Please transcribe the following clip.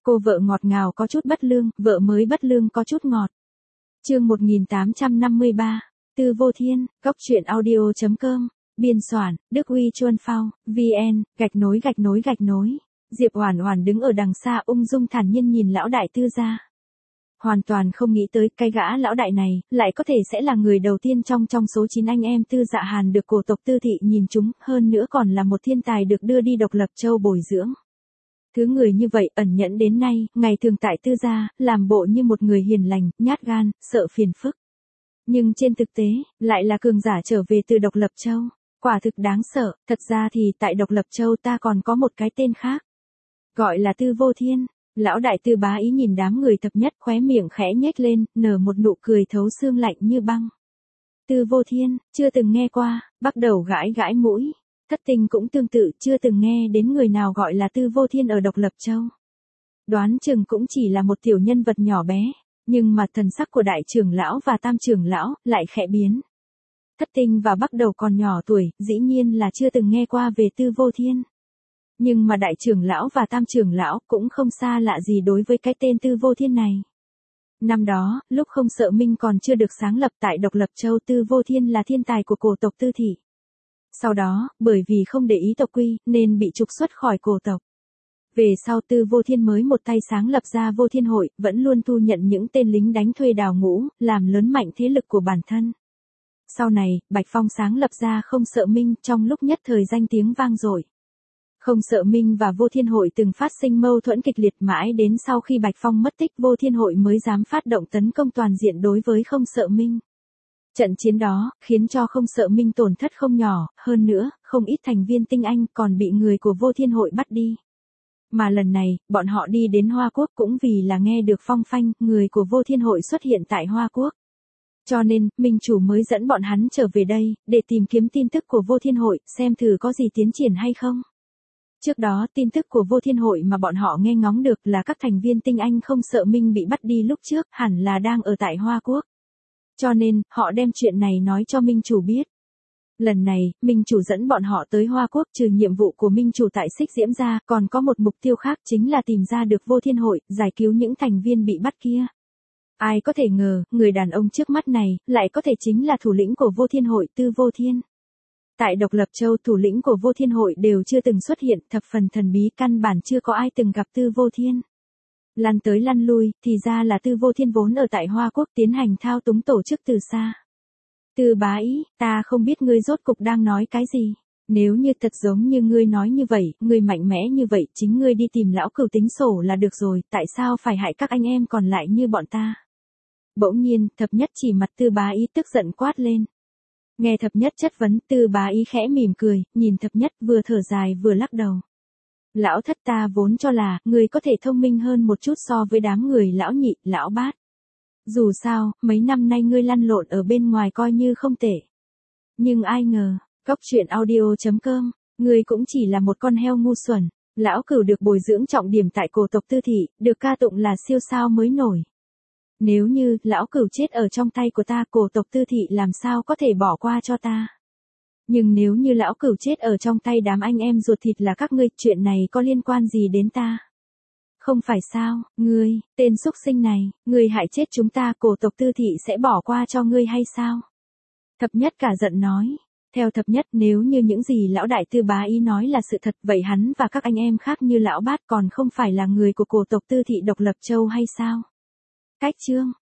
Cô vợ ngọt ngào có chút bất lương, vợ mới bất lương có chút ngọt. Chương 1853, Tư Vô Thiên, Cốc truyện audio.com, biên soạn, Đức Uy Chuân Phao, VN, gạch nối. Diệp Oản Oản đứng ở đằng xa ung dung thản nhiên nhìn lão đại Tư gia. Hoàn toàn không nghĩ tới cái gã lão đại này, lại có thể sẽ là người đầu tiên trong số 9 anh em Tư Dạ Hàn được cổ tộc Tư thị nhìn chúng, hơn nữa còn là một thiên tài được đưa đi Độc Lập Châu bồi dưỡng. Thứ người như vậy ẩn nhẫn đến nay, ngày thường tại Tư gia, làm bộ như một người hiền lành, nhát gan, sợ phiền phức. Nhưng trên thực tế, lại là cường giả trở về từ Độc Lập Châu. Quả thực đáng sợ, thật ra thì tại Độc Lập Châu ta còn có một cái tên khác. Gọi là Tư Vô Thiên. Lão đại Tư Bá Ý nhìn đám người thập nhất khóe miệng khẽ nhếch lên, nở một nụ cười thấu xương lạnh như băng. Tư Vô Thiên, chưa từng nghe qua, bắt đầu gãi gãi mũi. Thất Tình cũng tương tự, chưa từng nghe đến người nào gọi là Tư Vô Thiên ở Độc Lập Châu. Đoán chừng cũng chỉ là một tiểu nhân vật nhỏ bé, nhưng mà thần sắc của đại trưởng lão và tam trưởng lão lại khẽ biến. Thất Tình và bắt đầu còn nhỏ tuổi, dĩ nhiên là chưa từng nghe qua về Tư Vô Thiên. Nhưng mà đại trưởng lão và tam trưởng lão cũng không xa lạ gì đối với cái tên Tư Vô Thiên này. Năm đó, lúc Không Sợ Minh còn chưa được sáng lập tại Độc Lập Châu, Tư Vô Thiên là thiên tài của cổ tộc Tư thị. Sau đó, bởi vì không để ý tộc quy, nên bị trục xuất khỏi cổ tộc. Về sau Tư Vô Thiên mới một tay sáng lập ra Vô Thiên Hội, vẫn luôn thu nhận những tên lính đánh thuê đào ngũ, làm lớn mạnh thế lực của bản thân. Sau này, Bạch Phong sáng lập ra Không Sợ Minh, trong lúc nhất thời danh tiếng vang dội. Không Sợ Minh và Vô Thiên Hội từng phát sinh mâu thuẫn kịch liệt, mãi đến sau khi Bạch Phong mất tích, Vô Thiên Hội mới dám phát động tấn công toàn diện đối với Không Sợ Minh. Trận chiến đó, khiến cho Không Sợ Minh tổn thất không nhỏ, hơn nữa, không ít thành viên tinh anh còn bị người của Vô Thiên Hội bắt đi. Mà lần này, bọn họ đi đến Hoa Quốc cũng vì là nghe được phong phanh, người của Vô Thiên Hội xuất hiện tại Hoa Quốc. Cho nên, Minh chủ mới dẫn bọn hắn trở về đây, để tìm kiếm tin tức của Vô Thiên Hội, xem thử có gì tiến triển hay không. Trước đó, tin tức của Vô Thiên Hội mà bọn họ nghe ngóng được là các thành viên tinh anh Không Sợ Minh bị bắt đi lúc trước, hẳn là đang ở tại Hoa Quốc. Cho nên, họ đem chuyện này nói cho Minh chủ biết. Lần này, Minh chủ dẫn bọn họ tới Hoa Quốc, trừ nhiệm vụ của Minh chủ tại Xích Diễm ra, còn có một mục tiêu khác chính là tìm ra được Vô Thiên Hội, giải cứu những thành viên bị bắt kia. Ai có thể ngờ, người đàn ông trước mắt này, lại có thể chính là thủ lĩnh của Vô Thiên Hội, Tư Vô Thiên. Tại Độc Lập Châu, thủ lĩnh của Vô Thiên Hội đều chưa từng xuất hiện, thập phần thần bí, căn bản chưa có ai từng gặp Tư Vô Thiên. Lăn tới lăn lui, thì ra là Tư Vô Thiên vốn ở tại Hoa Quốc tiến hành thao túng tổ chức từ xa. Tư Bá Ý, ta không biết ngươi rốt cục đang nói cái gì. Nếu như thật giống như ngươi nói như vậy, ngươi mạnh mẽ như vậy, chính ngươi đi tìm lão cửu tính sổ là được rồi, tại sao phải hại các anh em còn lại như bọn ta? Bỗng nhiên, thập nhất chỉ mặt Tư Bá Ý tức giận quát lên. Nghe thập nhất chất vấn, Tư Bá Ý khẽ mỉm cười, nhìn thập nhất vừa thở dài vừa lắc đầu. Lão thất, ta vốn cho là, người có thể thông minh hơn một chút so với đám người lão nhị, lão bát. Dù sao, mấy năm nay ngươi lăn lộn ở bên ngoài coi như không tệ. Nhưng ai ngờ, Cốc truyện audio.com, ngươi cũng chỉ là một con heo ngu xuẩn. Lão cửu được bồi dưỡng trọng điểm tại cổ tộc Tư thị, được ca tụng là siêu sao mới nổi. Nếu như, lão cửu chết ở trong tay của ta, cổ tộc Tư thị làm sao có thể bỏ qua cho ta. Nhưng nếu như lão cửu chết ở trong tay đám anh em ruột thịt là các ngươi, chuyện này có liên quan gì đến ta? Không phải sao, ngươi, tên xúc sinh này, ngươi hại chết chúng ta, cổ tộc Tư thị sẽ bỏ qua cho ngươi hay sao? Thập nhất cả giận nói. Theo thập nhất, nếu như những gì lão đại Tư Bá Ý nói là sự thật, vậy hắn và các anh em khác như lão bát còn không phải là người của cổ tộc Tư thị Độc Lập Châu hay sao? Cách chương.